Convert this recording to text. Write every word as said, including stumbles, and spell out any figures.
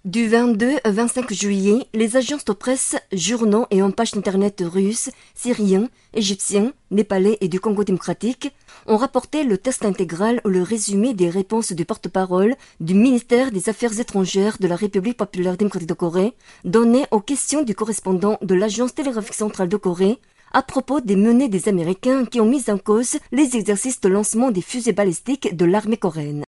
Du vingt-deux au vingt-cinq juillet, les agences de presse, journaux et en pages internet russes, syriens, égyptiens, népalais et du Congo démocratique ont rapporté le texte intégral ou le résumé des réponses du porte-parole du ministère des Affaires étrangères de la République populaire démocratique de Corée, données aux questions du correspondant de l'agence télégraphique centrale de Corée à propos des menées des Américains qui ont mis en cause les exercices de lancement des fusées balistiques de l'armée coréenne.